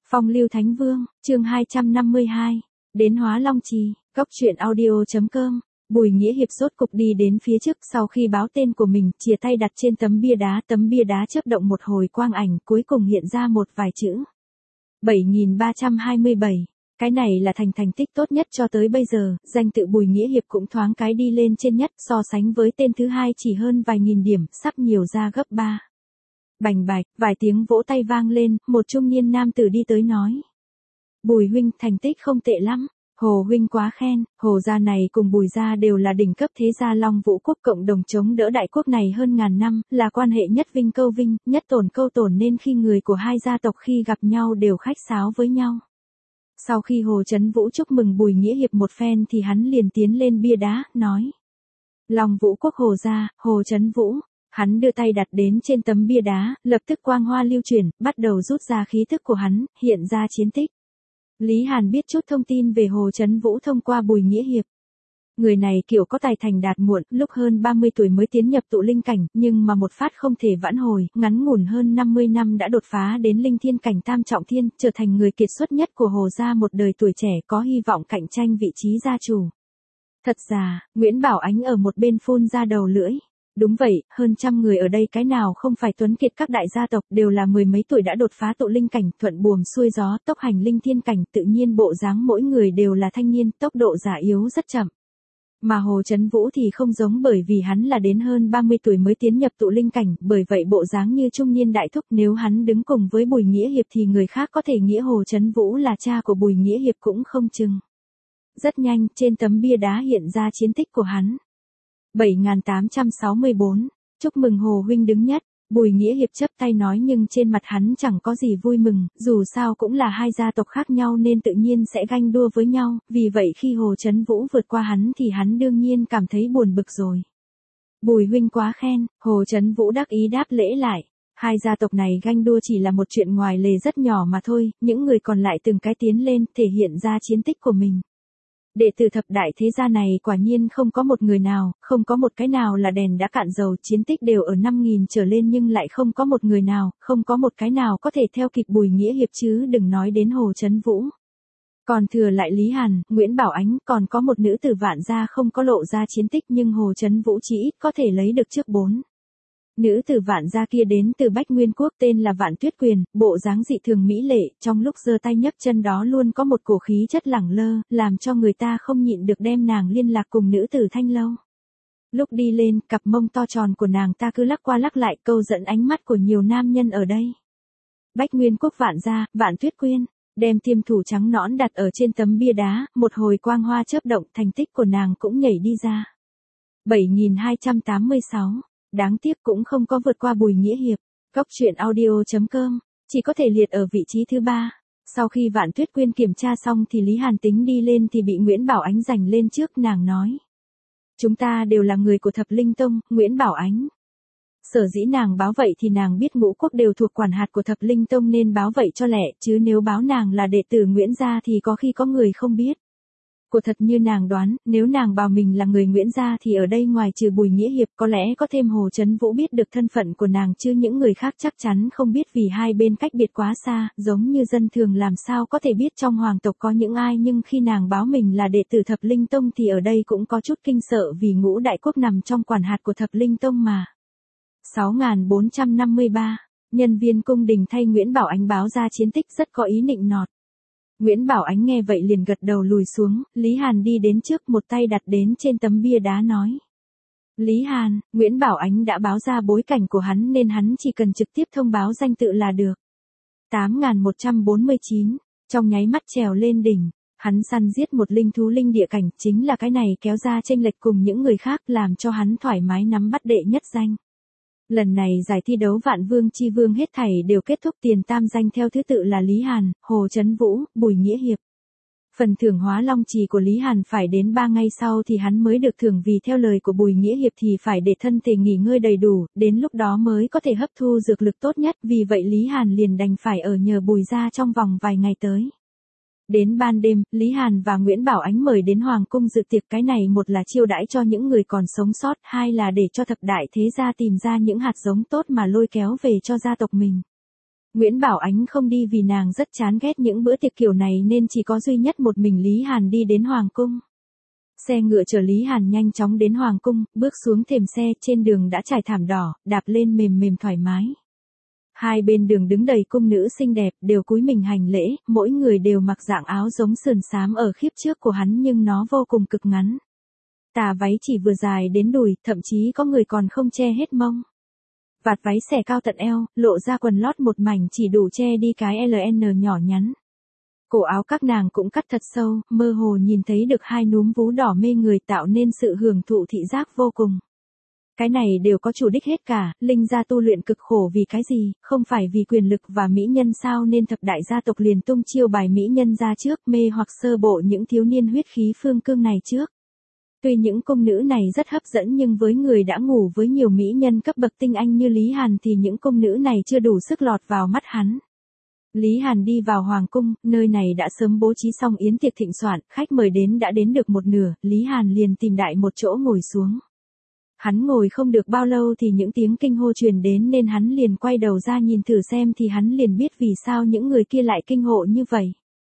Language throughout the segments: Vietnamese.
Phong lưu Thánh Vương, chương 252, đến Hóa Long Trì, góc truyện audio.com. Bùi Nghĩa Hiệp rốt cục đi đến phía trước sau khi báo tên của mình, chìa tay đặt trên tấm bia đá chớp động một hồi quang ảnh, cuối cùng hiện ra một vài chữ. 7327. Cái này là thành tích tốt nhất cho tới bây giờ, danh tự Bùi Nghĩa Hiệp cũng thoáng cái đi lên trên nhất, so sánh với tên thứ hai chỉ hơn vài nghìn điểm, sắp nhiều ra gấp 3. Bành bạch, vài tiếng vỗ tay vang lên, một trung niên nam tử đi tới nói. Bùi huynh, thành tích không tệ lắm. Hồ huynh quá khen. Hồ gia này cùng Bùi gia đều là đỉnh cấp thế gia Long Vũ quốc cộng đồng chống đỡ đại quốc này hơn ngàn năm, là quan hệ nhất vinh câu vinh, nhất tổn câu tổn, nên khi người của hai gia tộc khi gặp nhau đều khách sáo với nhau. Sau khi Hồ Chấn Vũ chúc mừng Bùi Nghĩa Hiệp một phen thì hắn liền tiến lên bia đá, nói. Long Vũ quốc Hồ gia, Hồ Chấn Vũ. Hắn đưa tay đặt đến trên tấm bia đá, lập tức quang hoa lưu chuyển, bắt đầu rút ra khí thức của hắn, hiện ra chiến tích. Lý Hàn biết chút thông tin về Hồ Chấn Vũ thông qua Bùi Nghĩa Hiệp. Người này kiểu có tài thành đạt muộn, lúc hơn 30 tuổi mới tiến nhập tụ linh cảnh, nhưng mà một phát không thể vãn hồi, ngắn ngủn hơn 50 năm đã đột phá đến linh thiên cảnh tam trọng thiên, trở thành người kiệt xuất nhất của Hồ gia một đời tuổi trẻ có hy vọng cạnh tranh vị trí gia chủ. Thật ra, Nguyễn Bảo Ánh ở một bên phun ra đầu lưỡi. Đúng vậy, hơn trăm người ở đây cái nào không phải tuấn kiệt các đại gia tộc, đều là mười mấy tuổi đã đột phá tụ linh cảnh, thuận buồm xuôi gió, tốc hành linh thiên cảnh, tự nhiên bộ dáng mỗi người đều là thanh niên, tốc độ già yếu rất chậm. Mà Hồ Chấn Vũ thì không giống, bởi vì hắn là đến hơn 30 tuổi mới tiến nhập tụ linh cảnh, bởi vậy bộ dáng như trung niên đại thúc, nếu hắn đứng cùng với Bùi Nghĩa Hiệp thì người khác có thể nghĩ Hồ Chấn Vũ là cha của Bùi Nghĩa Hiệp cũng không chừng. Rất nhanh, trên tấm bia đá hiện ra chiến tích của hắn. 7864. Chúc mừng Hồ huynh đứng nhất. Bùi Nghĩa Hiệp chắp tay nói, nhưng trên mặt hắn chẳng có gì vui mừng, dù sao cũng là hai gia tộc khác nhau nên tự nhiên sẽ ganh đua với nhau, vì vậy khi Hồ Chấn Vũ vượt qua hắn thì hắn đương nhiên cảm thấy buồn bực rồi. Bùi huynh quá khen. Hồ Chấn Vũ đắc ý đáp lễ lại. Hai gia tộc này ganh đua chỉ là một chuyện ngoài lề rất nhỏ mà thôi, những người còn lại từng cái tiến lên, thể hiện ra chiến tích của mình. Đệ tử thập đại thế gia này quả nhiên không có một người nào, không có một cái nào là đèn đã cạn dầu, chiến tích đều ở 5.000 trở lên, nhưng lại không có một người nào, không có một cái nào có thể theo kịp Bùi Nghĩa Hiệp, chứ đừng nói đến Hồ Chấn Vũ. Còn thừa lại Lý Hàn, Nguyễn Bảo Ánh, còn có một nữ tử Vạn gia không có lộ ra chiến tích, nhưng Hồ Chấn Vũ chỉ ít có thể lấy được trước 4. Nữ tử Vạn gia kia đến từ Bách Nguyên Quốc, tên là Vạn Tuyết Quyền, bộ dáng dị thường mỹ lệ, trong lúc giơ tay nhấc chân đó luôn có một cổ khí chất lẳng lơ, làm cho người ta không nhịn được đem nàng liên lạc cùng nữ tử Thanh Lâu. Lúc đi lên, cặp mông to tròn của nàng ta cứ lắc qua lắc lại, câu dẫn ánh mắt của nhiều nam nhân ở đây. Bách Nguyên Quốc Vạn gia, Vạn Tuyết Quyên, đem tiêm thủ trắng nõn đặt ở trên tấm bia đá, một hồi quang hoa chớp động, thành tích của nàng cũng nhảy đi ra. 7286. Đáng tiếc cũng không có vượt qua Bùi Nghĩa Hiệp. Góc truyện audio.com, chỉ có thể liệt ở vị trí thứ 3. Sau khi Vạn Tuyết Quyên kiểm tra xong thì Lý Hàn tính đi lên thì bị Nguyễn Bảo Ánh giành lên trước, nàng nói. Chúng ta đều là người của Thập Linh Tông, Nguyễn Bảo Ánh. Sở dĩ nàng báo vậy thì nàng biết ngũ quốc đều thuộc quản hạt của Thập Linh Tông nên báo vậy cho lẹ, chứ nếu báo nàng là đệ tử Nguyễn gia thì có khi có người không biết. Của thật như nàng đoán, nếu nàng bảo mình là người Nguyễn gia thì ở đây ngoài trừ Bùi Nghĩa Hiệp có lẽ có thêm Hồ Chấn Vũ biết được thân phận của nàng, chứ những người khác chắc chắn không biết, vì hai bên cách biệt quá xa, giống như dân thường làm sao có thể biết trong hoàng tộc có những ai, nhưng khi nàng báo mình là đệ tử Thập Linh Tông thì ở đây cũng có chút kinh sợ, vì ngũ đại quốc nằm trong quản hạt của Thập Linh Tông mà. 6453. Nhân viên cung đình thay Nguyễn Bảo Ánh báo ra chiến tích rất có ý nịnh nọt. Nguyễn Bảo Ánh nghe vậy liền gật đầu lùi xuống, Lý Hàn đi đến trước, một tay đặt đến trên tấm bia đá nói. Lý Hàn, Nguyễn Bảo Ánh đã báo ra bối cảnh của hắn nên hắn chỉ cần trực tiếp thông báo danh tự là được. 8149, trong nháy mắt trèo lên đỉnh, hắn săn giết một linh thú linh địa cảnh, chính là cái này kéo ra chênh lệch cùng những người khác, làm cho hắn thoải mái nắm bắt đệ nhất danh. Lần này giải thi đấu Vạn Vương Chi Vương hết thảy đều kết thúc, tiền tam danh theo thứ tự là Lý Hàn, Hồ Chấn Vũ, Bùi Nghĩa Hiệp. Phần thưởng Hóa Long Trì của Lý Hàn phải đến 3 ngày sau thì hắn mới được thưởng, vì theo lời của Bùi Nghĩa Hiệp thì phải để thân thể nghỉ ngơi đầy đủ, đến lúc đó mới có thể hấp thu dược lực tốt nhất, vì vậy Lý Hàn liền đành phải ở nhờ Bùi gia trong vòng vài ngày tới. Đến ban đêm, Lý Hàn và Nguyễn Bảo Ánh mời đến Hoàng cung dự tiệc, cái này một là chiêu đãi cho những người còn sống sót, hai là để cho thập đại thế gia tìm ra những hạt giống tốt mà lôi kéo về cho gia tộc mình. Nguyễn Bảo Ánh không đi vì nàng rất chán ghét những bữa tiệc kiểu này nên chỉ có duy nhất một mình Lý Hàn đi đến Hoàng Cung. Xe ngựa chở Lý Hàn nhanh chóng đến Hoàng Cung, bước xuống thềm xe, trên đường đã trải thảm đỏ, đạp lên mềm mềm thoải mái. Hai bên đường đứng đầy cung nữ xinh đẹp, đều cúi mình hành lễ, mỗi người đều mặc dạng áo giống sườn xám ở khiếp trước của hắn nhưng nó vô cùng cực ngắn. Tà váy chỉ vừa dài đến đùi, thậm chí có người còn không che hết mông. Vạt váy xẻ cao tận eo, lộ ra quần lót một mảnh chỉ đủ che đi cái LN nhỏ nhắn. Cổ áo các nàng cũng cắt thật sâu, mơ hồ nhìn thấy được hai núm vú đỏ mê người tạo nên sự hưởng thụ thị giác vô cùng. Cái này đều có chủ đích hết cả, Linh gia tu luyện cực khổ vì cái gì, không phải vì quyền lực và mỹ nhân sao nên thập đại gia tộc liền tung chiêu bài mỹ nhân ra trước mê hoặc sơ bộ những thiếu niên huyết khí phương cương này trước. Tuy những cung nữ này rất hấp dẫn nhưng với người đã ngủ với nhiều mỹ nhân cấp bậc tinh anh như Lý Hàn thì những cung nữ này chưa đủ sức lọt vào mắt hắn. Lý Hàn đi vào Hoàng Cung, nơi này đã sớm bố trí xong yến tiệc thịnh soạn, khách mời đến đã đến được một nửa, Lý Hàn liền tìm đại một chỗ ngồi xuống. Hắn ngồi không được bao lâu thì những tiếng kinh hô truyền đến nên hắn liền quay đầu ra nhìn thử xem thì hắn liền biết vì sao những người kia lại kinh hộ như vậy.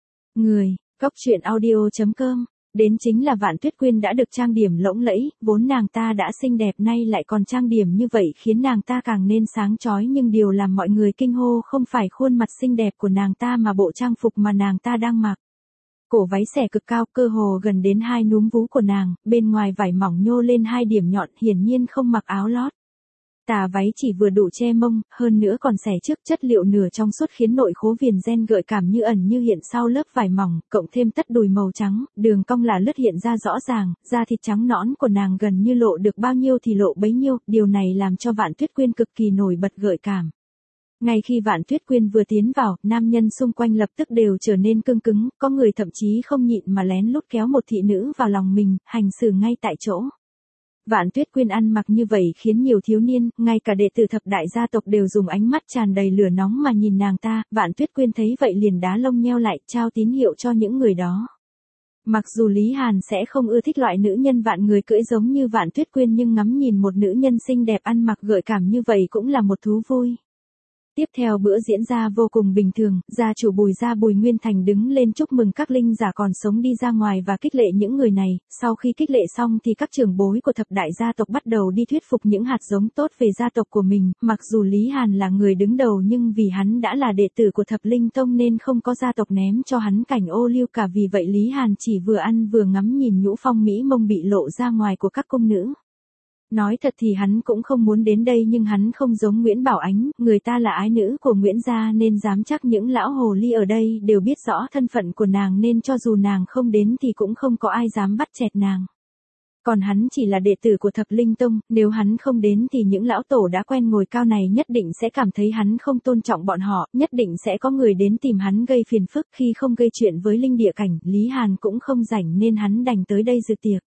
Góc truyện audio.com. Đến chính là Vạn Tuyết Quyên đã được trang điểm lộng lẫy, vốn nàng ta đã xinh đẹp nay lại còn trang điểm như vậy khiến nàng ta càng nên sáng chói nhưng điều làm mọi người kinh hô không phải khuôn mặt xinh đẹp của nàng ta mà bộ trang phục mà nàng ta đang mặc. Cổ váy xẻ cực cao cơ hồ gần đến hai núm vú của nàng, bên ngoài vải mỏng nhô lên hai điểm nhọn hiển nhiên không mặc áo lót. Tà váy chỉ vừa đủ che mông, hơn nữa còn xẻ trước chất liệu nửa trong suốt khiến nội khố viền ren gợi cảm như ẩn như hiện sau lớp vải mỏng, cộng thêm tất đùi màu trắng, đường cong là lướt hiện ra rõ ràng, da thịt trắng nõn của nàng gần như lộ được bao nhiêu thì lộ bấy nhiêu, điều này làm cho Vạn Tuyết Quyên cực kỳ nổi bật gợi cảm. Ngay khi Vạn Tuyết Quyên vừa tiến vào, nam nhân xung quanh lập tức đều trở nên cương cứng, có người thậm chí không nhịn mà lén lút kéo một thị nữ vào lòng mình, hành xử ngay tại chỗ. Vạn Tuyết Quyên ăn mặc như vậy khiến nhiều thiếu niên, ngay cả đệ tử thập đại gia tộc đều dùng ánh mắt tràn đầy lửa nóng mà nhìn nàng ta, Vạn Tuyết Quyên thấy vậy liền đá lông nheo lại, trao tín hiệu cho những người đó. Mặc dù Lý Hàn sẽ không ưa thích loại nữ nhân vạn người cưỡi giống như Vạn Tuyết Quyên nhưng ngắm nhìn một nữ nhân xinh đẹp ăn mặc gợi cảm như vậy cũng là một thú vui. Tiếp theo bữa diễn ra vô cùng bình thường, gia chủ Bùi gia Bùi Nguyên Thành đứng lên chúc mừng các linh giả còn sống đi ra ngoài và khích lệ những người này, sau khi khích lệ xong thì các trưởng bối của thập đại gia tộc bắt đầu đi thuyết phục những hạt giống tốt về gia tộc của mình, mặc dù Lý Hàn là người đứng đầu nhưng vì hắn đã là đệ tử của Thập Linh Tông nên không có gia tộc ném cho hắn cảnh ô liu cả, vì vậy Lý Hàn chỉ vừa ăn vừa ngắm nhìn nhũ phong mỹ mông bị lộ ra ngoài của các cung nữ. Nói thật thì hắn cũng không muốn đến đây nhưng hắn không giống Nguyễn Bảo Ánh, người ta là ái nữ của Nguyễn gia nên dám chắc những lão hồ ly ở đây đều biết rõ thân phận của nàng nên cho dù nàng không đến thì cũng không có ai dám bắt chẹt nàng. Còn hắn chỉ là đệ tử của Thập Linh Tông, nếu hắn không đến thì những lão tổ đã quen ngồi cao này nhất định sẽ cảm thấy hắn không tôn trọng bọn họ, nhất định sẽ có người đến tìm hắn gây phiền phức, khi không gây chuyện với linh địa cảnh, Lý Hàn cũng không rảnh nên hắn đành tới đây dự tiệc.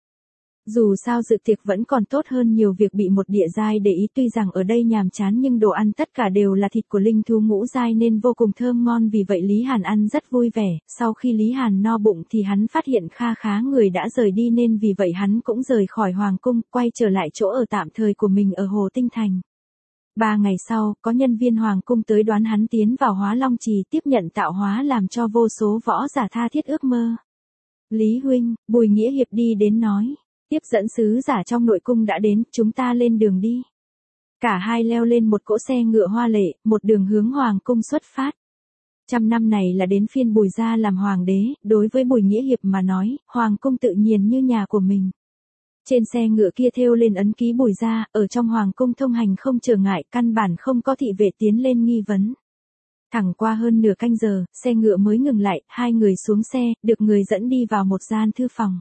Dù sao dự tiệc vẫn còn tốt hơn nhiều việc bị một địa giai để ý, tuy rằng ở đây nhàm chán nhưng đồ ăn tất cả đều là thịt của linh thú ngũ giai nên vô cùng thơm ngon, vì vậy Lý Hàn ăn rất vui vẻ, sau khi Lý Hàn no bụng thì hắn phát hiện kha khá người đã rời đi nên vì vậy hắn cũng rời khỏi Hoàng Cung, quay trở lại chỗ ở tạm thời của mình ở Hồ Tinh Thành. 3 ngày sau, có nhân viên Hoàng Cung tới đoán hắn tiến vào Hóa Long Trì tiếp nhận tạo hóa làm cho vô số võ giả tha thiết ước mơ. Lý huynh, Bùi Nghĩa Hiệp đi đến nói. Tiếp dẫn sứ giả trong nội cung đã đến, chúng ta lên đường đi. Cả hai leo lên một cỗ xe ngựa hoa lệ, một đường hướng Hoàng Cung xuất phát. 100 năm này là đến phiên Bùi gia làm hoàng đế, đối với Bùi Nghĩa Hiệp mà nói, Hoàng Cung tự nhiên như nhà của mình. Trên xe ngựa kia thêu lên ấn ký Bùi gia, ở trong Hoàng Cung thông hành không trở ngại, căn bản không có thị vệ tiến lên nghi vấn. Thẳng qua hơn nửa canh giờ, xe ngựa mới ngừng lại, hai người xuống xe, được người dẫn đi vào một gian thư phòng.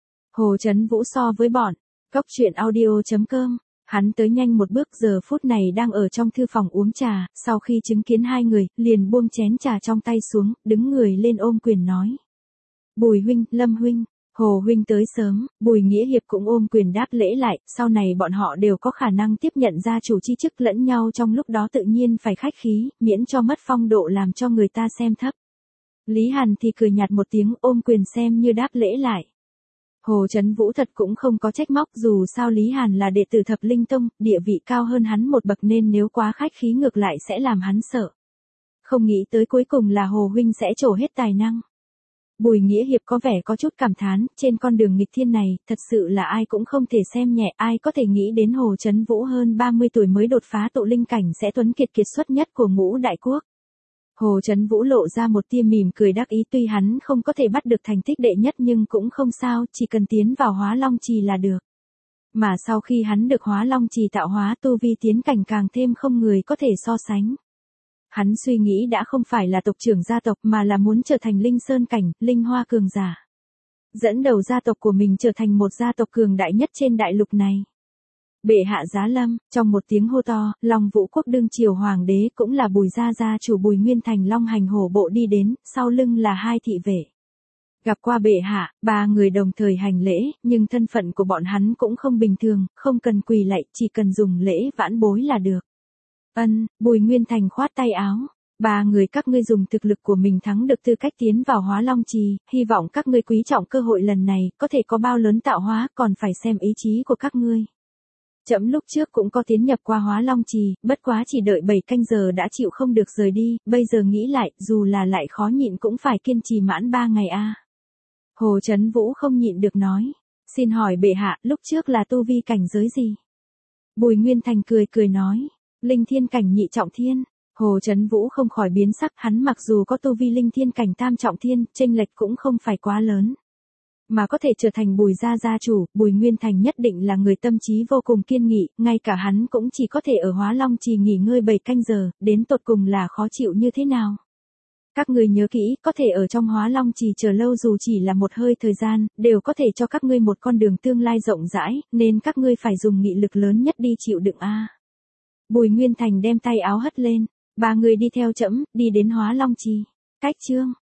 Hồ Chấn Vũ so với bọn Góc truyện audio.com, hắn tới nhanh một bước, giờ phút này đang ở trong thư phòng uống trà, sau khi chứng kiến hai người, liền buông chén trà trong tay xuống, đứng người lên ôm quyền nói. Bùi huynh, Lâm huynh, Hồ huynh tới sớm, Bùi Nghĩa Hiệp cũng ôm quyền đáp lễ lại, sau này bọn họ đều có khả năng tiếp nhận gia chủ chi chức lẫn nhau, trong lúc đó tự nhiên phải khách khí, miễn cho mất phong độ làm cho người ta xem thấp. Lý Hàn thì cười nhạt một tiếng, ôm quyền xem như đáp lễ lại. Hồ Chấn Vũ thật cũng không có trách móc, dù sao Lý Hàn là đệ tử Thập Linh Tông, địa vị cao hơn hắn một bậc nên nếu quá khách khí ngược lại sẽ làm hắn sợ. Không nghĩ tới cuối cùng là Hồ huynh sẽ trổ hết tài năng. Bùi Nghĩa Hiệp có vẻ có chút cảm thán, trên con đường nghịch thiên này, thật sự là ai cũng không thể xem nhẹ, ai có thể nghĩ đến Hồ Chấn Vũ hơn 30 tuổi mới đột phá tụ linh cảnh sẽ tuấn kiệt kiệt xuất nhất của ngũ đại quốc. Hồ Chấn Vũ lộ ra một tia mỉm cười đắc ý, tuy hắn không có thể bắt được thành tích đệ nhất nhưng cũng không sao, chỉ cần tiến vào Hóa Long Trì là được. Mà sau khi hắn được Hóa Long Trì tạo hóa, tu vi tiến cảnh càng thêm không người có thể so sánh. Hắn suy nghĩ đã không phải là tộc trưởng gia tộc mà là muốn trở thành linh sơn cảnh, linh hoa cường giả. Dẫn đầu gia tộc của mình trở thành một gia tộc cường đại nhất trên đại lục này. Bệ hạ giá lâm, trong một tiếng hô to, Long Vũ quốc đương triều hoàng đế cũng là Bùi gia chủ Bùi Nguyên Thành Long hành hổ bộ đi đến, sau lưng là hai thị vệ. Gặp qua bệ hạ, ba người đồng thời hành lễ, nhưng thân phận của bọn hắn cũng không bình thường, không cần quỳ lạy, chỉ cần dùng lễ vãn bối là được. Bùi Nguyên Thành khoát tay áo. Ba người các ngươi dùng thực lực của mình thắng được tư cách tiến vào Hóa Long Trì, hy vọng các ngươi quý trọng cơ hội lần này, có thể có bao lớn tạo hóa, còn phải xem ý chí của các ngươi. Trẫm lúc trước cũng có tiến nhập qua Hóa Long Trì, bất quá chỉ đợi 7 canh giờ đã chịu không được rời đi, bây giờ nghĩ lại, dù là lại khó nhịn cũng phải kiên trì mãn 3 ngày a. Hồ Chấn Vũ không nhịn được nói, xin hỏi bệ hạ, lúc trước là tu vi cảnh giới gì? Bùi Nguyên Thành cười nói, linh thiên cảnh nhị trọng thiên. Hồ Chấn Vũ không khỏi biến sắc, hắn mặc dù có tu vi linh thiên cảnh tam trọng thiên, chênh lệch cũng không phải quá lớn. Mà có thể trở thành Bùi gia chủ, Bùi Nguyên Thành nhất định là người tâm trí vô cùng kiên nghị, ngay cả hắn cũng chỉ có thể ở Hóa Long Trì nghỉ ngơi 7 canh giờ, đến tột cùng là khó chịu như thế nào. Các ngươi nhớ kỹ, có thể ở trong Hóa Long Trì chờ lâu dù chỉ là một hơi thời gian, đều có thể cho các ngươi một con đường tương lai rộng rãi, nên các ngươi phải dùng nghị lực lớn nhất đi chịu đựng a. Bùi Nguyên Thành đem tay áo hất lên, ba người đi theo trẫm, đi đến Hóa Long Trì. Cách chương